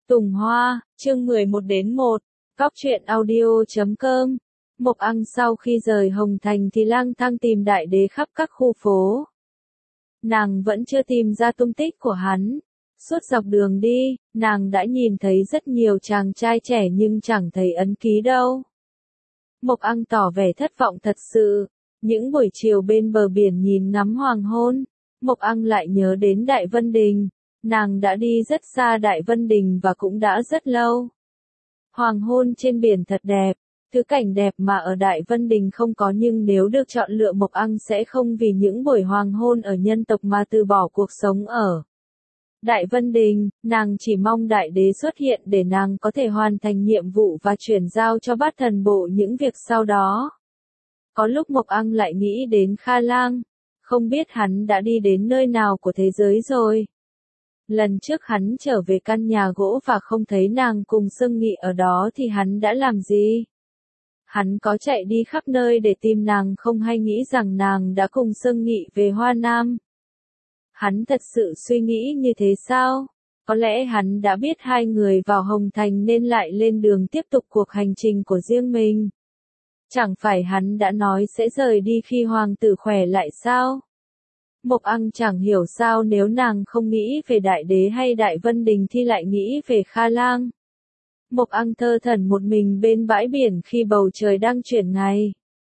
Tùng Hoa, chương 11-1, Góc truyện audio.com. Mộc Ăng sau khi rời Hồng Thành thì lang thang tìm đại đế khắp các khu phố. Nàng vẫn chưa tìm ra tung tích của hắn. Suốt dọc đường đi, nàng đã nhìn thấy rất nhiều chàng trai trẻ nhưng chẳng thấy ấn ký đâu. Mộc Ăng tỏ vẻ thất vọng thật sự. Những buổi chiều bên bờ biển nhìn ngắm hoàng hôn, Mộc Ăng lại nhớ đến Đại Vân Đình. Nàng đã đi rất xa Đại Vân Đình và cũng đã rất lâu. Hoàng hôn trên biển thật đẹp, thứ cảnh đẹp mà ở Đại Vân Đình không có, nhưng nếu được chọn lựa Mộc Ăng sẽ không vì những buổi hoàng hôn ở nhân tộc mà từ bỏ cuộc sống ở Đại Vân Đình. Nàng chỉ mong đại đế xuất hiện để nàng có thể hoàn thành nhiệm vụ và chuyển giao cho Bát Thần Bộ những việc sau đó. Có lúc Mộc Ăng lại nghĩ đến Kha Lang, không biết hắn đã đi đến nơi nào của thế giới rồi. Lần trước hắn trở về căn nhà gỗ và không thấy nàng cùng Sương Nghị ở đó thì hắn đã làm gì? Hắn có chạy đi khắp nơi để tìm nàng không, hay nghĩ rằng nàng đã cùng Sương Nghị về Hoa Nam? Hắn thật sự suy nghĩ như thế sao? Có lẽ hắn đã biết hai người vào Hồng Thành nên lại lên đường tiếp tục cuộc hành trình của riêng mình. Chẳng phải hắn đã nói sẽ rời đi khi hoàng tử khỏe lại sao? Mộc Ăng chẳng hiểu sao nếu nàng không nghĩ về đại đế hay Đại Vân Đình thì lại nghĩ về Kha Lang. Mộc Ăng thơ thẩn một mình bên bãi biển khi bầu trời đang chuyển ngày.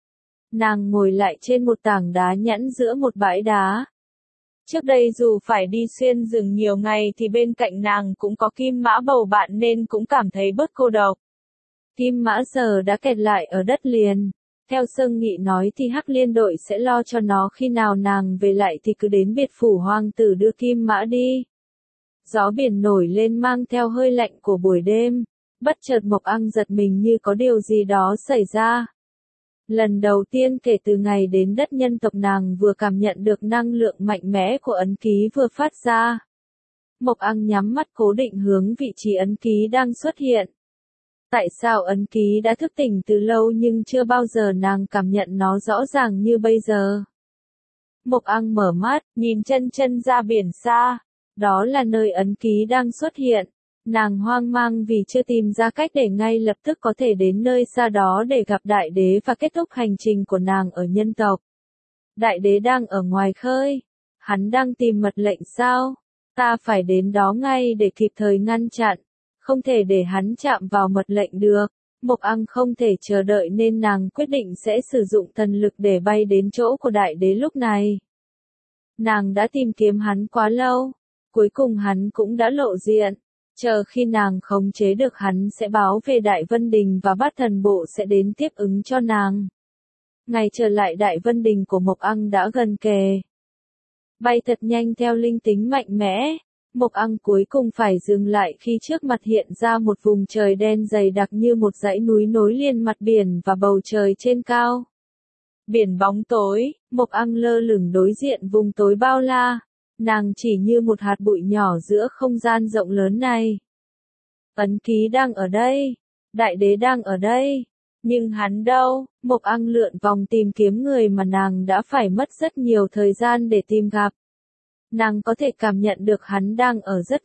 Nàng ngồi lại trên một tảng đá nhẵn giữa một bãi đá. Trước đây dù phải đi xuyên rừng nhiều ngày thì bên cạnh nàng cũng có Kim Mã bầu bạn nên cũng cảm thấy bớt cô độc. Kim Mã giờ đã kẹt lại ở đất liền. Theo Sương Nghị nói thì Hắc Liên đội sẽ lo cho nó, khi nào nàng về lại thì cứ đến biệt phủ hoàng tử đưa Kim Mã đi. Gió biển nổi lên mang theo hơi lạnh của buổi đêm. Bất chợt Mộc Ăng giật mình như có điều gì đó xảy ra. Lần đầu tiên kể từ ngày đến đất nhân tộc, nàng vừa cảm nhận được năng lượng mạnh mẽ của ấn ký vừa phát ra. Mộc Ăng nhắm mắt cố định hướng vị trí ấn ký đang xuất hiện. Tại sao ấn ký đã thức tỉnh từ lâu nhưng chưa bao giờ nàng cảm nhận nó rõ ràng như bây giờ? Mộc Ăng mở mắt, nhìn chân chân ra biển xa. Đó là nơi ấn ký đang xuất hiện. Nàng hoang mang vì chưa tìm ra cách để ngay lập tức có thể đến nơi xa đó để gặp đại đế và kết thúc hành trình của nàng ở nhân tộc. Đại đế đang ở ngoài khơi. Hắn đang tìm mật lệnh sao? Ta phải đến đó ngay để kịp thời ngăn chặn. Không thể để hắn chạm vào mật lệnh được. Mộc Ăng không thể chờ đợi nên nàng quyết định sẽ sử dụng thần lực để bay đến chỗ của đại đế lúc này. Nàng đã tìm kiếm hắn quá lâu. Cuối cùng hắn cũng đã lộ diện. Chờ khi nàng khống chế được hắn sẽ báo về Đại Vân Đình và Bát Thần Bộ sẽ đến tiếp ứng cho nàng. Ngày trở lại Đại Vân Đình của Mộc Ăng đã gần kề. Bay thật nhanh theo linh tính mạnh mẽ. Mộc Ăng cuối cùng phải dừng lại khi trước mặt hiện ra một vùng trời đen dày đặc như một dãy núi nối liền mặt biển và bầu trời trên cao. Biển bóng tối, Mộc Ăng lơ lửng đối diện vùng tối bao la. Nàng chỉ như một hạt bụi nhỏ giữa không gian rộng lớn này. Ấn ký đang ở đây. Đại đế đang ở đây. Nhưng hắn đâu? Mộc Ăng lượn vòng tìm kiếm người mà nàng đã phải mất rất nhiều thời gian để tìm gặp. Nàng có thể cảm nhận được hắn đang ở rất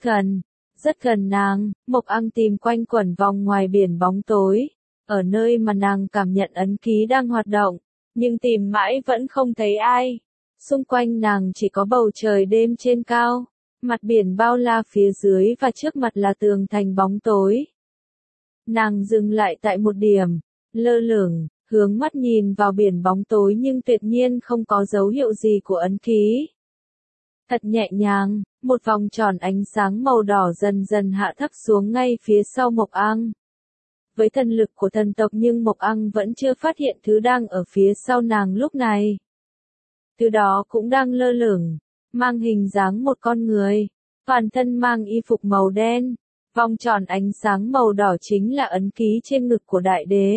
gần nàng. Mộc Ăng tìm quanh quẩn vòng ngoài biển bóng tối, ở nơi mà nàng cảm nhận ấn ký đang hoạt động, nhưng tìm mãi vẫn không thấy ai. Xung quanh nàng chỉ có bầu trời đêm trên cao, mặt biển bao la phía dưới và trước mặt là tường thành bóng tối. Nàng dừng lại tại một điểm, lơ lửng, hướng mắt nhìn vào biển bóng tối nhưng tuyệt nhiên không có dấu hiệu gì của ấn ký. Thật nhẹ nhàng, một vòng tròn ánh sáng màu đỏ dần dần hạ thấp xuống ngay phía sau Mộc Ăng. Với thần lực của thần tộc nhưng Mộc Ăng vẫn chưa phát hiện thứ đang ở phía sau nàng lúc này. Thứ đó cũng đang lơ lửng, mang hình dáng một con người, toàn thân mang y phục màu đen. Vòng tròn ánh sáng màu đỏ chính là ấn ký trên ngực của đại đế.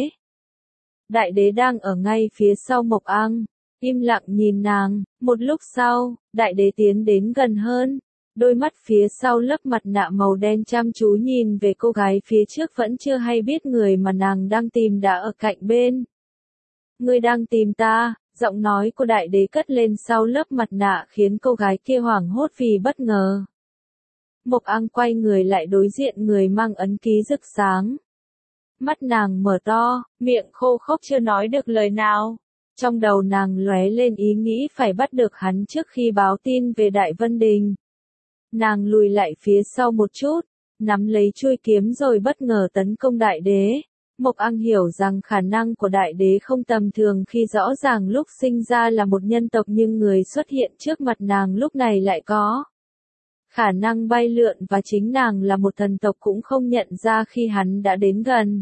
Đại đế đang ở ngay phía sau Mộc Ăng, im lặng nhìn nàng. Một lúc sau, đại đế tiến đến gần hơn, đôi mắt phía sau lớp mặt nạ màu đen chăm chú nhìn về cô gái phía trước vẫn chưa hay biết người mà nàng đang tìm đã ở cạnh bên. Ngươi đang tìm ta? Giọng nói của đại đế cất lên sau lớp mặt nạ khiến cô gái kia hoảng hốt vì bất ngờ. Mộc Ang quay người lại đối diện người mang ấn ký rực sáng. Mắt nàng mở to, miệng khô khốc chưa nói được lời nào. Trong đầu nàng lóe lên ý nghĩ phải bắt được hắn trước khi báo tin về Đại Vân Đình. Nàng lùi lại phía sau một chút, nắm lấy chuôi kiếm rồi bất ngờ tấn công đại đế. Mộc Ang hiểu rằng khả năng của đại đế không tầm thường khi rõ ràng lúc sinh ra là một nhân tộc nhưng người xuất hiện trước mặt nàng lúc này lại có khả năng bay lượn và chính nàng là một thần tộc cũng không nhận ra khi hắn đã đến gần.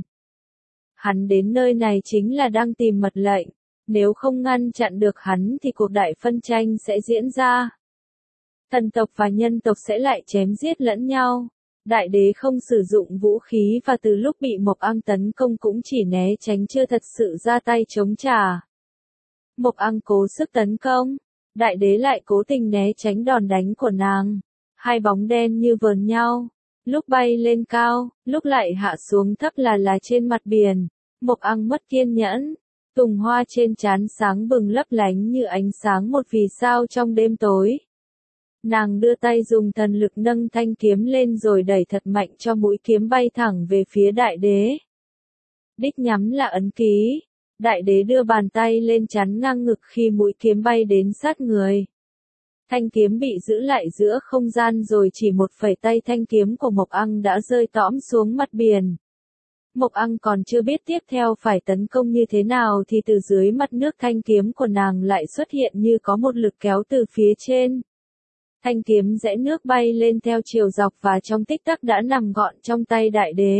Hắn đến nơi này chính là đang tìm mật lệnh, nếu không ngăn chặn được hắn thì cuộc đại phân tranh sẽ diễn ra. Thần tộc và nhân tộc sẽ lại chém giết lẫn nhau. Đại đế không sử dụng vũ khí và từ lúc bị Mộc Ang tấn công cũng chỉ né tránh chưa thật sự ra tay chống trả. Mộc Ang cố sức tấn công, đại đế lại cố tình né tránh đòn đánh của nàng. Hai bóng đen như vờn nhau, lúc bay lên cao, lúc lại hạ xuống thấp là trên mặt biển. Mộc Ang mất kiên nhẫn, tùng hoa trên trán sáng bừng lấp lánh như ánh sáng một vì sao trong đêm tối. Nàng đưa tay dùng thần lực nâng thanh kiếm lên rồi đẩy thật mạnh cho mũi kiếm bay thẳng về phía đại đế. Đích nhắm là ấn ký. Đại đế đưa bàn tay lên chắn ngang ngực khi mũi kiếm bay đến sát người. Thanh kiếm bị giữ lại giữa không gian rồi chỉ một phẩy tay thanh kiếm của Mộc Ang đã rơi tõm xuống mặt biển. Mộc Ang còn chưa biết tiếp theo phải tấn công như thế nào thì từ dưới mặt nước thanh kiếm của nàng lại xuất hiện như có một lực kéo từ phía trên. Thanh kiếm rẽ nước bay lên theo chiều dọc và trong tích tắc đã nằm gọn trong tay đại đế.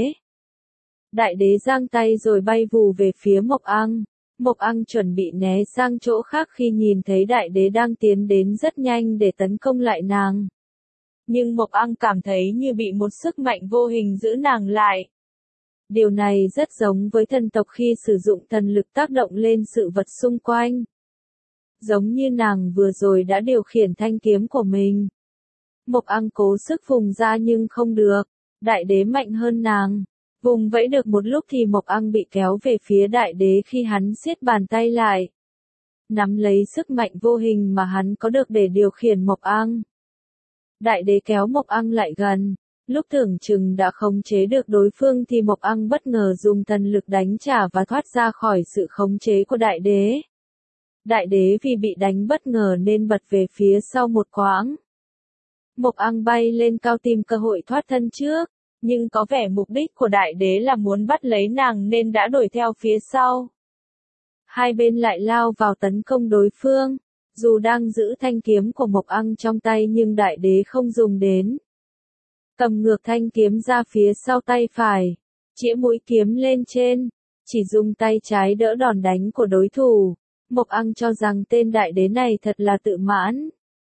Đại đế giang tay rồi bay vù về phía Mộc Ang. Mộc Ang chuẩn bị né sang chỗ khác khi nhìn thấy đại đế đang tiến đến rất nhanh để tấn công lại nàng. Nhưng Mộc Ang cảm thấy như bị một sức mạnh vô hình giữ nàng lại. Điều này rất giống với thần tộc khi sử dụng thần lực tác động lên sự vật xung quanh. Giống như nàng vừa rồi đã điều khiển thanh kiếm của mình. Mộc Ang cố sức vùng ra nhưng không được, đại đế mạnh hơn nàng. Vùng vẫy được một lúc thì Mộc Ang bị kéo về phía đại đế khi hắn siết bàn tay lại. Nắm lấy sức mạnh vô hình mà hắn có được để điều khiển Mộc Ang. Đại đế kéo Mộc Ang lại gần. Lúc tưởng chừng đã khống chế được đối phương thì Mộc Ang bất ngờ dùng thần lực đánh trả và thoát ra khỏi sự khống chế của đại đế. Đại đế vì bị đánh bất ngờ nên bật về phía sau một quãng. Mộc Ang bay lên cao tìm cơ hội thoát thân trước, nhưng có vẻ mục đích của đại đế là muốn bắt lấy nàng nên đã đuổi theo phía sau. Hai bên lại lao vào tấn công đối phương, dù đang giữ thanh kiếm của Mộc Ang trong tay nhưng đại đế không dùng đến. Cầm ngược thanh kiếm ra phía sau tay phải, chĩa mũi kiếm lên trên, chỉ dùng tay trái đỡ đòn đánh của đối thủ. Mộc Ang cho rằng tên đại đế này thật là tự mãn.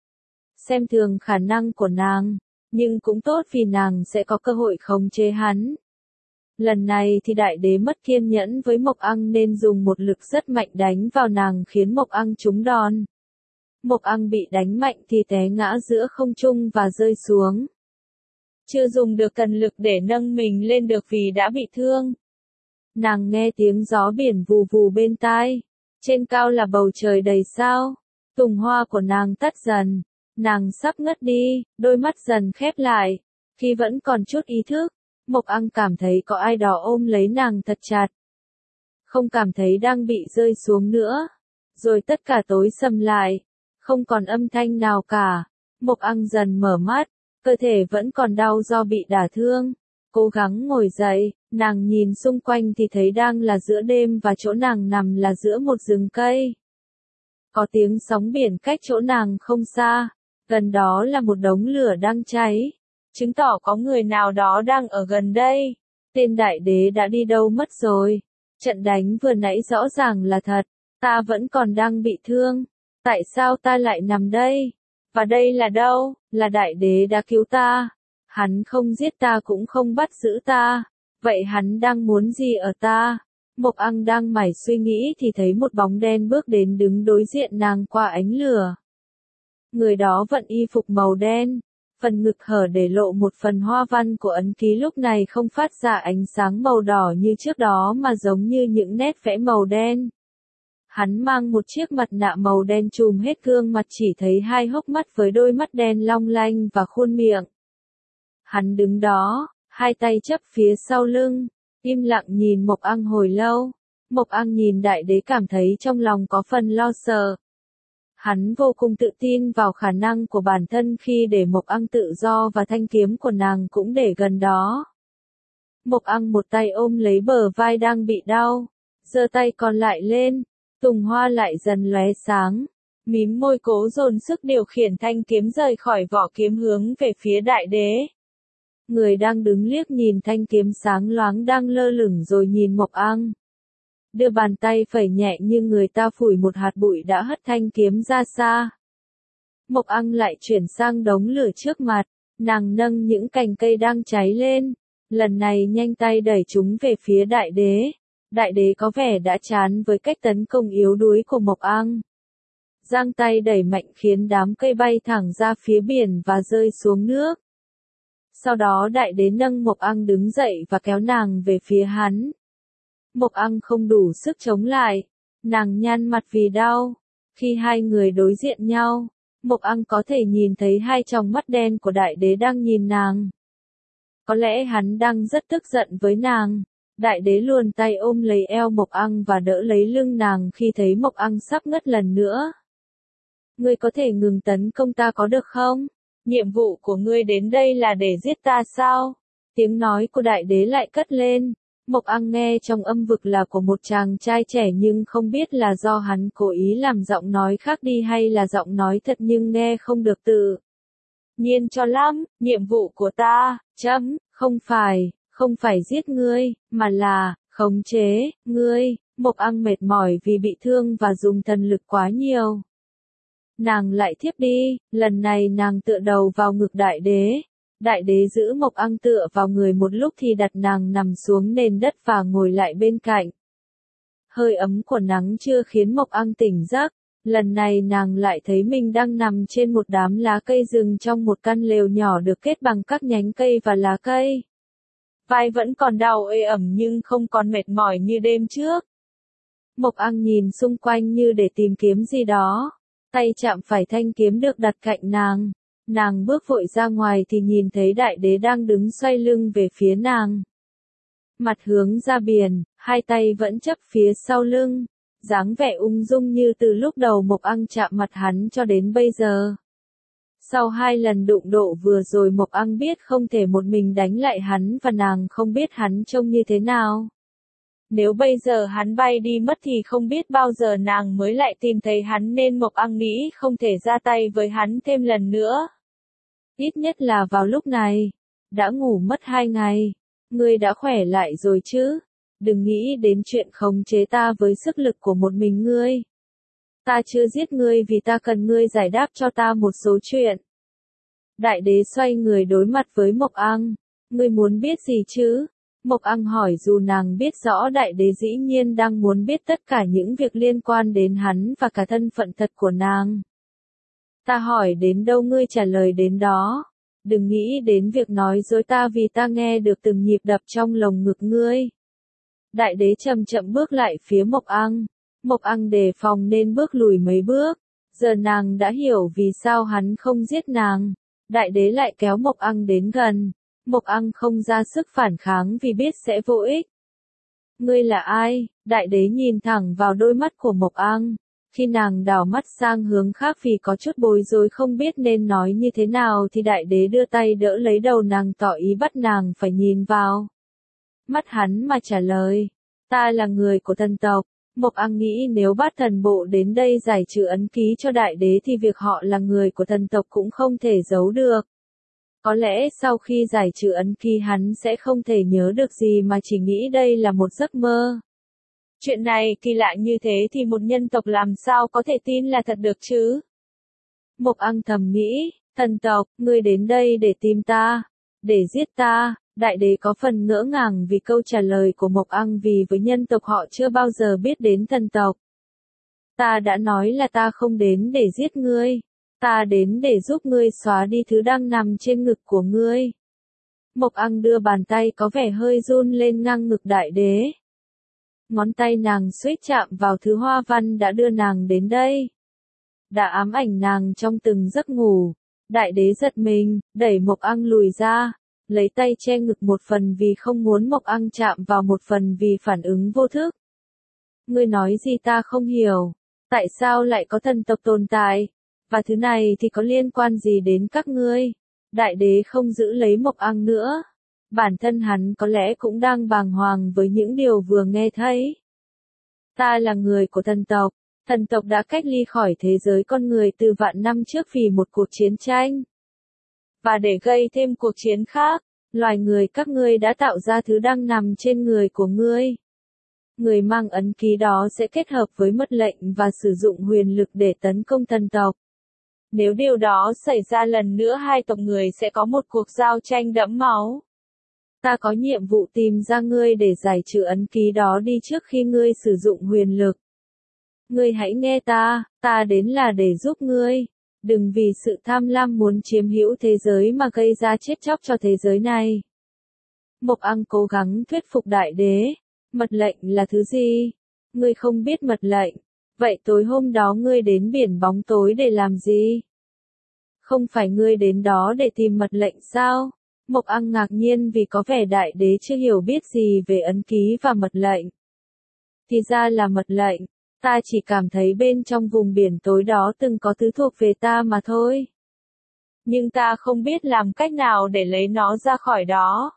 Xem thường khả năng của nàng, nhưng cũng tốt vì nàng sẽ có cơ hội khống chế hắn. Lần này thì đại đế mất kiên nhẫn với Mộc Ang nên dùng một lực rất mạnh đánh vào nàng khiến Mộc Ang trúng đòn. Mộc Ang bị đánh mạnh thì té ngã giữa không trung và rơi xuống. Chưa dùng được thần lực để nâng mình lên được vì đã bị thương. Nàng nghe tiếng gió biển vù vù bên tai. Trên cao là bầu trời đầy sao. Tùng hoa của nàng tắt dần. Nàng sắp ngất đi, đôi mắt dần khép lại. Khi vẫn còn chút ý thức, Mộc Ang cảm thấy có ai đó ôm lấy nàng thật chặt. Không cảm thấy đang bị rơi xuống nữa. Rồi tất cả tối sầm lại. Không còn âm thanh nào cả. Mộc Ang dần mở mắt. Cơ thể vẫn còn đau do bị đả thương. Cố gắng ngồi dậy, nàng nhìn xung quanh thì thấy đang là giữa đêm và chỗ nàng nằm là giữa một rừng cây. Có tiếng sóng biển cách chỗ nàng không xa, gần đó là một đống lửa đang cháy, chứng tỏ có người nào đó đang ở gần đây. Tên đại đế đã đi đâu mất rồi? Trận đánh vừa nãy rõ ràng là thật, ta vẫn còn đang bị thương. Tại sao ta lại nằm đây? Và đây là đâu? Là đại đế đã cứu ta. Hắn không giết ta cũng không bắt giữ ta. Vậy hắn đang muốn gì ở ta? Mộc Ang đang mải suy nghĩ thì thấy một bóng đen bước đến đứng đối diện nàng qua ánh lửa. Người đó vận y phục màu đen. Phần ngực hở để lộ một phần hoa văn của ấn ký lúc này không phát ra ánh sáng màu đỏ như trước đó mà giống như những nét vẽ màu đen. Hắn mang một chiếc mặt nạ màu đen trùm hết gương mặt chỉ thấy hai hốc mắt với đôi mắt đen long lanh và khuôn miệng. Hắn đứng đó, hai tay chấp phía sau lưng, im lặng nhìn Mộc Ăng hồi lâu. Mộc Ăng nhìn đại đế cảm thấy trong lòng có phần lo sợ. Hắn vô cùng tự tin vào khả năng của bản thân khi để Mộc Ăng tự do và thanh kiếm của nàng cũng để gần đó. Mộc Ăng một tay ôm lấy bờ vai đang bị đau, giơ tay còn lại lên, tùng hoa lại dần lóe sáng, mím môi cố dồn sức điều khiển thanh kiếm rời khỏi vỏ kiếm hướng về phía đại đế. Người đang đứng liếc nhìn thanh kiếm sáng loáng đang lơ lửng rồi nhìn Mộc Ăng. Đưa bàn tay phẩy nhẹ như người ta phủi một hạt bụi đã hất thanh kiếm ra xa. Mộc Ăng lại chuyển sang đống lửa trước mặt, nàng nâng những cành cây đang cháy lên, lần này nhanh tay đẩy chúng về phía đại đế. Đại đế có vẻ đã chán với cách tấn công yếu đuối của Mộc Ăng. Giang tay đẩy mạnh khiến đám cây bay thẳng ra phía biển và rơi xuống nước. Sau đó đại đế nâng Mộc Ăng đứng dậy và kéo nàng về phía hắn. Mộc Ăng không đủ sức chống lại, nàng nhăn mặt vì đau. Khi hai người đối diện nhau, Mộc Ăng có thể nhìn thấy hai tròng mắt đen của đại đế đang nhìn nàng. Có lẽ hắn đang rất tức giận với nàng. Đại đế luồn tay ôm lấy eo Mộc Ăng và đỡ lấy lưng nàng khi thấy Mộc Ăng sắp ngất lần nữa. Ngươi có thể ngừng tấn công ta có được không? Nhiệm vụ của ngươi đến đây là để giết ta sao? Tiếng nói của đại đế lại cất lên. Mộc Ăng nghe trong âm vực là của một chàng trai trẻ nhưng không biết là do hắn cố ý làm giọng nói khác đi hay là giọng nói thật nhưng nghe không được tự nhiên cho lắm. Nhiệm vụ của ta, không phải giết ngươi, mà là khống chế ngươi. Mộc Ăng mệt mỏi vì bị thương và dùng thần lực quá nhiều. Nàng lại thiếp đi, lần này nàng tựa đầu vào ngực đại đế. Đại đế giữ Mộc Ăng tựa vào người một lúc thì đặt nàng nằm xuống nền đất và ngồi lại bên cạnh. Hơi ấm của nắng chưa khiến Mộc Ăng tỉnh giấc, lần này nàng lại thấy mình đang nằm trên một đám lá cây rừng trong một căn lều nhỏ được kết bằng các nhánh cây và lá cây. Vai vẫn còn đau ê ẩm nhưng không còn mệt mỏi như đêm trước. Mộc Ăng nhìn xung quanh như để tìm kiếm gì đó, tay chạm phải thanh kiếm được đặt cạnh nàng. Nàng bước vội ra ngoài thì nhìn thấy đại đế đang đứng xoay lưng về phía nàng. Mặt hướng ra biển, hai tay vẫn chấp phía sau lưng, dáng vẻ ung dung như từ lúc đầu Mộc Ăng chạm mặt hắn cho đến bây giờ. Sau hai lần đụng độ vừa rồi Mộc Ăng biết không thể một mình đánh lại hắn và nàng không biết hắn trông như thế nào. Nếu bây giờ hắn bay đi mất thì không biết bao giờ nàng mới lại tìm thấy hắn nên Mộc Ăng nghĩ không thể ra tay với hắn thêm lần nữa. Ít nhất là vào lúc này. Đã ngủ mất 2 ngày. Ngươi đã khỏe lại rồi chứ? Đừng nghĩ đến chuyện khống chế ta với sức lực của một mình ngươi. Ta chưa giết ngươi vì ta cần ngươi giải đáp cho ta một số chuyện. Đại đế xoay người đối mặt với Mộc Ăng. Ngươi muốn biết gì chứ? Mộc Ăng hỏi dù nàng biết rõ đại đế dĩ nhiên đang muốn biết tất cả những việc liên quan đến hắn và cả thân phận thật của nàng. Ta hỏi đến đâu ngươi trả lời đến đó. Đừng nghĩ đến việc nói dối ta vì ta nghe được từng nhịp đập trong lồng ngực ngươi. Đại đế chậm chậm bước lại phía Mộc Ăng. Mộc Ăng đề phòng nên bước lùi mấy bước. Giờ nàng đã hiểu vì sao hắn không giết nàng. Đại đế lại kéo Mộc Ăng đến gần. Mộc Ăng không ra sức phản kháng vì biết sẽ vô ích. Ngươi là ai? Đại đế nhìn thẳng vào đôi mắt của Mộc Ăng. Khi nàng đảo mắt sang hướng khác vì có chút bối rối không biết nên nói như thế nào thì đại đế đưa tay đỡ lấy đầu nàng tỏ ý bắt nàng phải nhìn vào mắt hắn mà trả lời. Ta là người của thần tộc. Mộc Ăng nghĩ nếu Bát Thần Bộ đến đây giải trừ ấn ký cho đại đế thì việc họ là người của thần tộc cũng không thể giấu được. Có lẽ sau khi giải trừ ấn ký hắn sẽ không thể nhớ được gì mà chỉ nghĩ đây là một giấc mơ. Chuyện này kỳ lạ như thế thì một nhân tộc làm sao có thể tin là thật được chứ? Mộc Ăng thầm nghĩ, thần tộc, ngươi đến đây để tìm ta, để giết ta. Đại đế có phần ngỡ ngàng vì câu trả lời của Mộc Ăng vì với nhân tộc họ chưa bao giờ biết đến thần tộc. Ta đã nói là ta không đến để giết ngươi. Ta đến để giúp ngươi xóa đi thứ đang nằm trên ngực của ngươi. Mộc Ăng đưa bàn tay có vẻ hơi run lên ngang ngực đại đế. Ngón tay nàng suýt chạm vào thứ hoa văn đã đưa nàng đến đây. Đã ám ảnh nàng trong từng giấc ngủ. Đại đế giật mình, đẩy Mộc Ăng lùi ra. lấy tay che ngực một phần vì không muốn Mộc Ăng chạm vào, một phần vì phản ứng vô thức. Ngươi nói gì ta không hiểu, tại sao lại có thần tộc tồn tại, và thứ này thì có liên quan gì đến các ngươi? Đại đế không giữ lấy Mộc Ăng nữa. Bản thân hắn có lẽ cũng đang bàng hoàng với những điều vừa nghe thấy. Ta là người của thần tộc đã cách ly khỏi thế giới con người từ vạn năm trước vì một cuộc chiến tranh. Và để gây thêm cuộc chiến khác, loài người các ngươi đã tạo ra thứ đang nằm trên người của ngươi. Người mang ấn ký đó sẽ kết hợp với mật lệnh và sử dụng huyền lực để tấn công thần tộc. Nếu điều đó xảy ra lần nữa, hai tộc người sẽ có một cuộc giao tranh đẫm máu. Ta có nhiệm vụ tìm ra ngươi để giải trừ ấn ký đó đi trước khi ngươi sử dụng huyền lực. Ngươi hãy nghe ta đến là để giúp ngươi. Đừng vì sự tham lam muốn chiếm hữu thế giới mà gây ra chết chóc cho thế giới này. Mộc Ăng cố gắng thuyết phục đại đế. Mật lệnh là thứ gì? Ngươi không biết mật lệnh. Vậy tối hôm đó ngươi đến biển bóng tối để làm gì? Không phải ngươi đến đó để tìm mật lệnh sao? Mộc Ăng ngạc nhiên vì có vẻ đại đế chưa hiểu biết gì về ấn ký và mật lệnh. Thì ra là mật lệnh. Ta chỉ cảm thấy bên trong vùng biển tối đó từng có thứ thuộc về ta mà thôi. Nhưng ta không biết làm cách nào để lấy nó ra khỏi đó.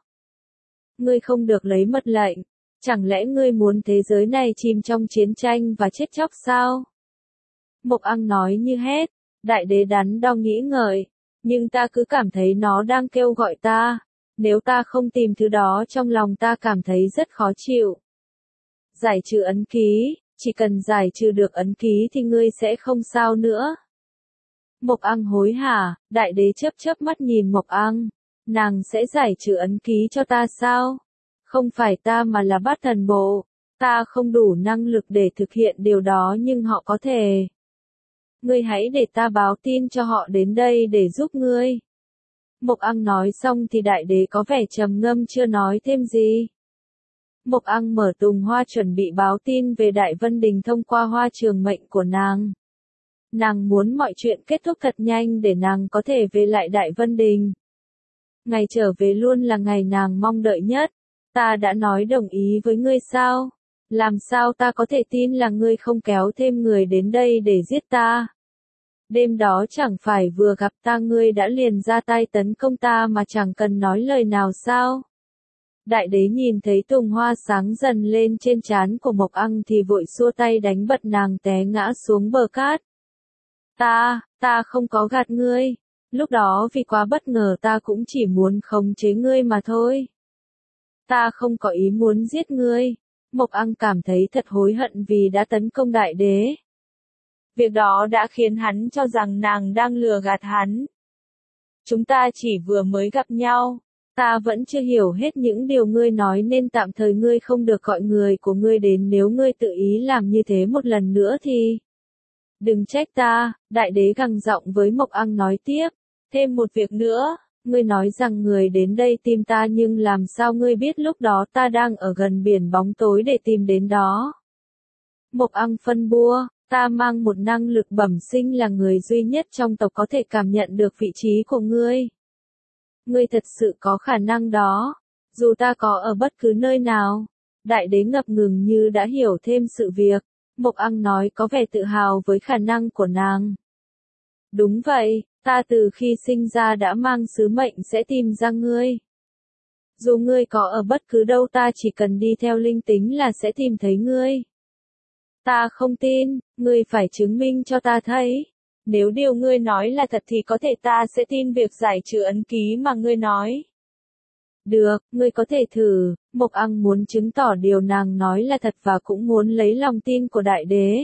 Ngươi không được lấy mật lệnh. Chẳng lẽ ngươi muốn thế giới này chìm trong chiến tranh và chết chóc sao? Mộc Ăng nói như hét. Đại đế đắn đo nghĩ ngợi. Nhưng ta cứ cảm thấy nó đang kêu gọi ta. Nếu ta không tìm thứ đó trong lòng ta cảm thấy rất khó chịu. Giải trừ ấn ký. Chỉ cần giải trừ được ấn ký thì ngươi sẽ không sao nữa. Mộc Ăng hối hả, đại đế chớp mắt nhìn Mộc Ăng. Nàng sẽ giải trừ ấn ký cho ta sao? Không phải ta mà là Bát Thần Bộ. Ta không đủ năng lực để thực hiện điều đó nhưng họ có thể. Ngươi hãy để ta báo tin cho họ đến đây để giúp ngươi. Mộc Ăng nói xong thì đại đế có vẻ trầm ngâm chưa nói thêm gì. Mộc Ăng mở tùng hoa chuẩn bị báo tin về Đại Vân Đình thông qua hoa trường mệnh của nàng. Nàng muốn mọi chuyện kết thúc thật nhanh để nàng có thể về lại Đại Vân Đình. Ngày trở về luôn là ngày nàng mong đợi nhất. Ta đã nói đồng ý với ngươi sao? Làm sao ta có thể tin là ngươi không kéo thêm người đến đây để giết ta? Đêm đó chẳng phải vừa gặp ta ngươi đã liền ra tay tấn công ta mà chẳng cần nói lời nào sao? Đại đế nhìn thấy tùng hoa sáng dần lên trên trán của Mộc Ăng thì vội xua tay đánh bật nàng té ngã xuống bờ cát. Ta không có gạt ngươi. Lúc đó vì quá bất ngờ ta cũng chỉ muốn khống chế ngươi mà thôi. Ta không có ý muốn giết ngươi. Mộc Ăng cảm thấy thật hối hận vì đã tấn công đại đế. Việc đó đã khiến hắn cho rằng nàng đang lừa gạt hắn. Chúng ta chỉ vừa mới gặp nhau. Ta vẫn chưa hiểu hết những điều ngươi nói nên tạm thời ngươi không được gọi người của ngươi đến, nếu ngươi tự ý làm như thế một lần nữa thì... Đừng trách ta, đại đế gằn giọng với Mộc Ăng nói tiếp. Thêm một việc nữa, ngươi nói rằng người đến đây tìm ta nhưng làm sao ngươi biết lúc đó ta đang ở gần biển bóng tối để tìm đến đó? Mộc Ăng phân bua, ta mang một năng lực bẩm sinh, là người duy nhất trong tộc có thể cảm nhận được vị trí của ngươi. Ngươi thật sự có khả năng đó, dù ta có ở bất cứ nơi nào. Đại đế ngập ngừng như đã hiểu thêm sự việc. Mộc Ăng nói có vẻ tự hào với khả năng của nàng. Đúng vậy, ta từ khi sinh ra đã mang sứ mệnh sẽ tìm ra ngươi. Dù ngươi có ở bất cứ đâu ta chỉ cần đi theo linh tính là sẽ tìm thấy ngươi. Ta không tin, ngươi phải chứng minh cho ta thấy. Nếu điều ngươi nói là thật thì có thể ta sẽ tin việc giải trừ ấn ký mà ngươi nói. Được, ngươi có thể thử. Mộc Ăng muốn chứng tỏ điều nàng nói là thật và cũng muốn lấy lòng tin của đại đế.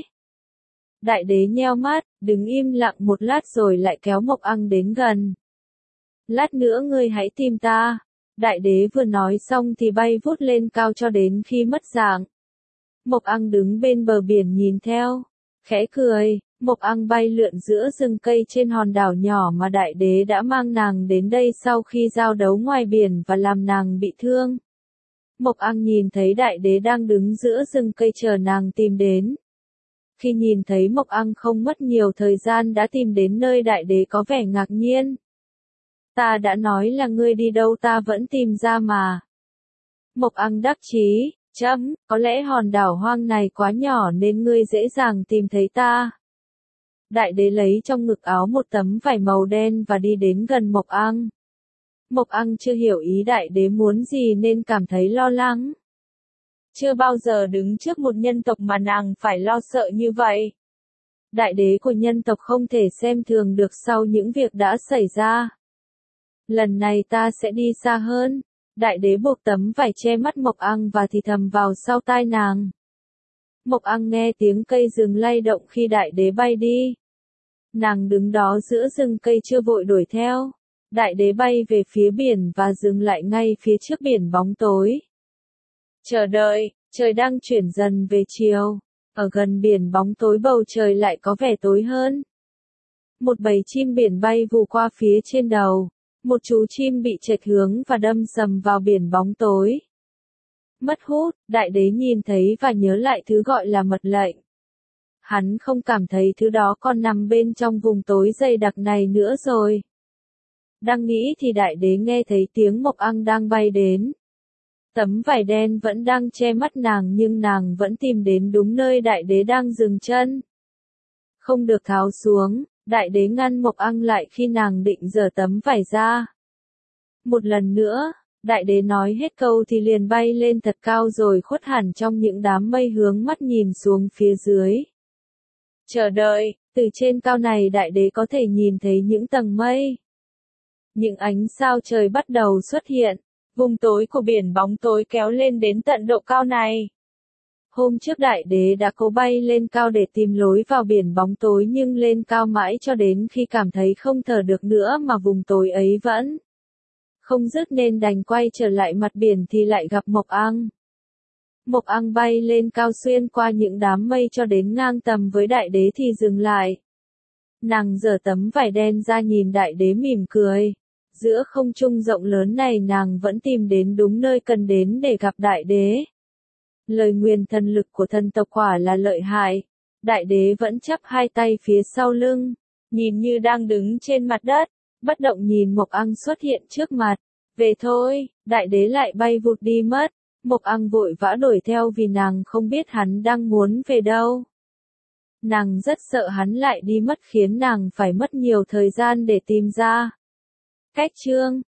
Đại đế nheo mắt, đứng im lặng một lát rồi lại kéo Mộc Ăng đến gần. Lát nữa ngươi hãy tìm ta. Đại đế vừa nói xong thì bay vút lên cao cho đến khi mất dạng. Mộc Ăng đứng bên bờ biển nhìn theo. Khẽ cười, Mộc Ăng bay lượn giữa rừng cây trên hòn đảo nhỏ mà đại đế đã mang nàng đến đây sau khi giao đấu ngoài biển và làm nàng bị thương. Mộc Ăng nhìn thấy đại đế đang đứng giữa rừng cây chờ nàng tìm đến. Khi nhìn thấy Mộc Ăng không mất nhiều thời gian đã tìm đến nơi, đại đế có vẻ ngạc nhiên. Ta đã nói là ngươi đi đâu ta vẫn tìm ra mà. Mộc Ăng đắc chí, có lẽ hòn đảo hoang này quá nhỏ nên ngươi dễ dàng tìm thấy ta. Đại đế lấy trong ngực áo một tấm vải màu đen và đi đến gần Mộc Ăng. Mộc Ăng chưa hiểu ý đại đế muốn gì nên cảm thấy lo lắng. Chưa bao giờ đứng trước một nhân tộc mà nàng phải lo sợ như vậy. Đại đế của nhân tộc không thể xem thường được sau những việc đã xảy ra. Lần này ta sẽ đi xa hơn. Đại đế buộc tấm vải che mắt Mộc Ăng và thì thầm vào sau tai nàng. Mộc Ăng nghe tiếng cây rừng lay động khi đại đế bay đi. Nàng đứng đó giữa rừng cây chưa vội đuổi theo. Đại đế bay về phía biển và dừng lại ngay phía trước biển bóng tối. Chờ đợi, trời đang chuyển dần về chiều. Ở gần biển bóng tối bầu trời lại có vẻ tối hơn. Một bầy chim biển bay vù qua phía trên đầu. Một chú chim bị chệch hướng và đâm sầm vào biển bóng tối. Mất hút, đại đế nhìn thấy và nhớ lại thứ gọi là mật lệnh. Hắn không cảm thấy thứ đó còn nằm bên trong vùng tối dày đặc này nữa rồi. Đang nghĩ thì đại đế nghe thấy tiếng Mộc Ăng đang bay đến. Tấm vải đen vẫn đang che mắt nàng nhưng nàng vẫn tìm đến đúng nơi đại đế đang dừng chân. Không được tháo xuống, đại đế ngăn Mộc Ăng lại khi nàng định giở tấm vải ra. Một lần nữa, đại đế nói hết câu thì liền bay lên thật cao rồi khuất hẳn trong những đám mây hướng mắt nhìn xuống phía dưới. Chờ đợi, từ trên cao này đại đế có thể nhìn thấy những tầng mây. Những ánh sao trời bắt đầu xuất hiện, vùng tối của biển bóng tối kéo lên đến tận độ cao này. Hôm trước đại đế đã cố bay lên cao để tìm lối vào biển bóng tối nhưng lên cao mãi cho đến khi cảm thấy không thở được nữa mà vùng tối ấy vẫn không dứt nên đành quay trở lại mặt biển thì lại gặp Mộc Ăng. Mộc Ăng bay lên cao xuyên qua những đám mây cho đến ngang tầm với đại đế thì dừng lại. Nàng giở tấm vải đen ra nhìn đại đế mỉm cười. Giữa không trung rộng lớn này nàng vẫn tìm đến đúng nơi cần đến để gặp đại đế. Lời nguyền thần lực của thần tộc quả là lợi hại. Đại đế vẫn chắp hai tay phía sau lưng, nhìn như đang đứng trên mặt đất, bất động nhìn Mộc Ăng xuất hiện trước mặt. Về thôi, đại đế lại bay vụt đi mất. Mộc Ăng vội vã đuổi theo vì nàng không biết hắn đang muốn về đâu. Nàng rất sợ hắn lại đi mất khiến nàng phải mất nhiều thời gian để tìm ra. Cách chương